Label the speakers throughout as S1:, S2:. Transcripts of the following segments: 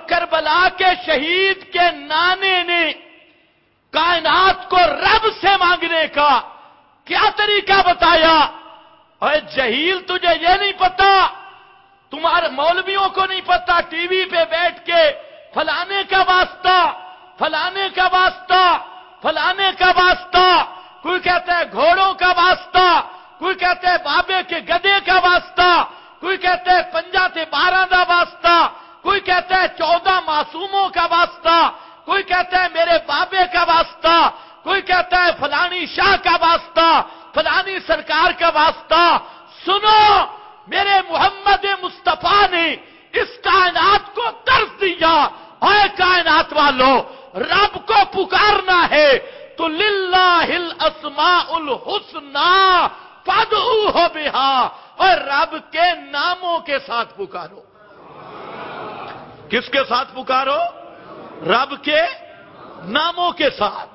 S1: کربلا کے شہید کے نانے نے کائنات کو رب سے مانگنے کا کیا طریقہ بتایا؟ اے جہیل، تجھے یہ نہیں پتا، تمہارے مولویوں کو نہیں پتا، ٹی وی پہ بیٹھ کے فلانے کا واسطہ، فلانے کا واسطہ، فلانے کا واسطہ، کوئی کہتا ہے گھوڑوں کا واسطہ، کوئی کہتا ہے بابے کے گدے کا واسطہ، کوئی کہتا ہے 50 دا واسطہ، کوئی کہتا ہے 14 معصوموں کا واسطہ، کوئی کہتا ہے میرے بابے کا واسطہ، کوئی کہتا ہے فلانی شاہ کا واسطہ، فلانی سرکار کا واسطہ۔ سنو، میرے محمد مصطفیٰ نے اس کائنات کو درس دیا، اے کائنات والو، رب کو پکارنا ہے تو للہ الاسماء الحسنی فادعوہ بہا، اور رب کے ناموں کے ساتھ پکارو۔ کس کے ساتھ پکارو؟ رب کے ناموں کے ساتھ۔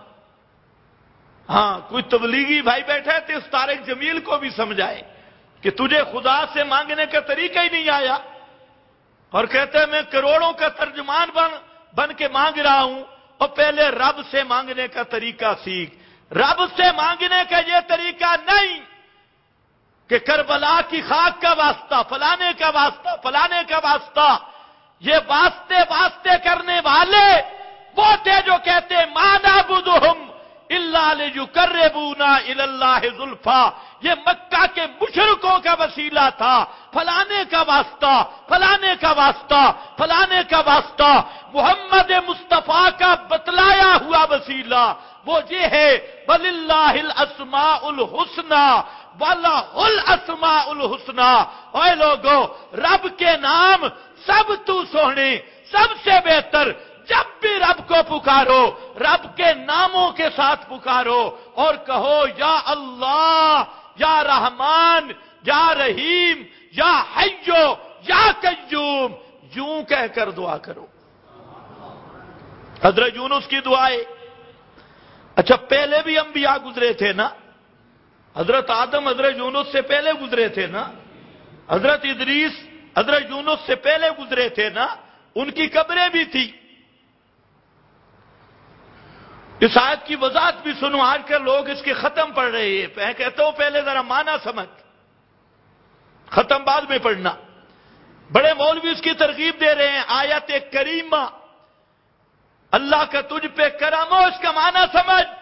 S1: ہاں، کوئی تبلیغی بھائی بیٹھے تھے، اس طارق جمیل کو بھی سمجھائے کہ تجھے خدا سے مانگنے کا طریقہ ہی نہیں آیا، اور کہتے ہیں میں کروڑوں کا ترجمان بن کے مانگ رہا ہوں، اور پہلے رب سے مانگنے کا طریقہ سیکھ۔ رب سے مانگنے کا یہ طریقہ نہیں کہ کربلا کی خاک کا واسطہ، فلانے کا واسطہ، فلانے کا واسطہ۔ یہ واسطے کرنے والے وہ تھے جو کہتے ما نعبدہم الا لیقربونا الی اللہ زلفیٰ، یہ مکہ کے مشرکوں کا وسیلہ تھا، فلانے کا واسطہ، فلانے کا واسطہ، فلانے کا واسطہ۔ محمد مصطفیٰ کا بتلایا ہوا وسیلہ وہ یہ ہے وَلِلَّهِ الْأَسْمَاءُ الْحُسْنَى وَلَهُ الْأَسْمَاءُ الْحُسْنَى۔ اے لوگو، رب کے نام سب تو سونے، سب سے بہتر۔ جب بھی رب کو پکارو، رب کے ناموں کے ساتھ پکارو اور کہو یا اللہ، یا رحمان، یا رحیم، یا حیو، یا قیوم، یوں کہہ کر دعا کرو۔ حضرت یونس کی دعائیں، اچھا پہلے بھی انبیاء گزرے تھے نا، حضرت آدم حضرت یونس سے پہلے گزرے تھے نا، حضرت ادریس حضرت یونس سے پہلے گزرے تھے نا، ان کی قبریں بھی تھی۔ اس آیت کی وضاحت بھی سنو، آج کل لوگ اس کے ختم پڑھ رہے ہیں، میں کہتا ہوں پہلے ذرا معنی سمجھ، ختم بعد میں پڑھنا۔ بڑے مولوی اس کی ترغیب دے رہے ہیں، آیت کریمہ اللہ کا تجھ پہ کرم ہو، اس کا معنی سمجھ۔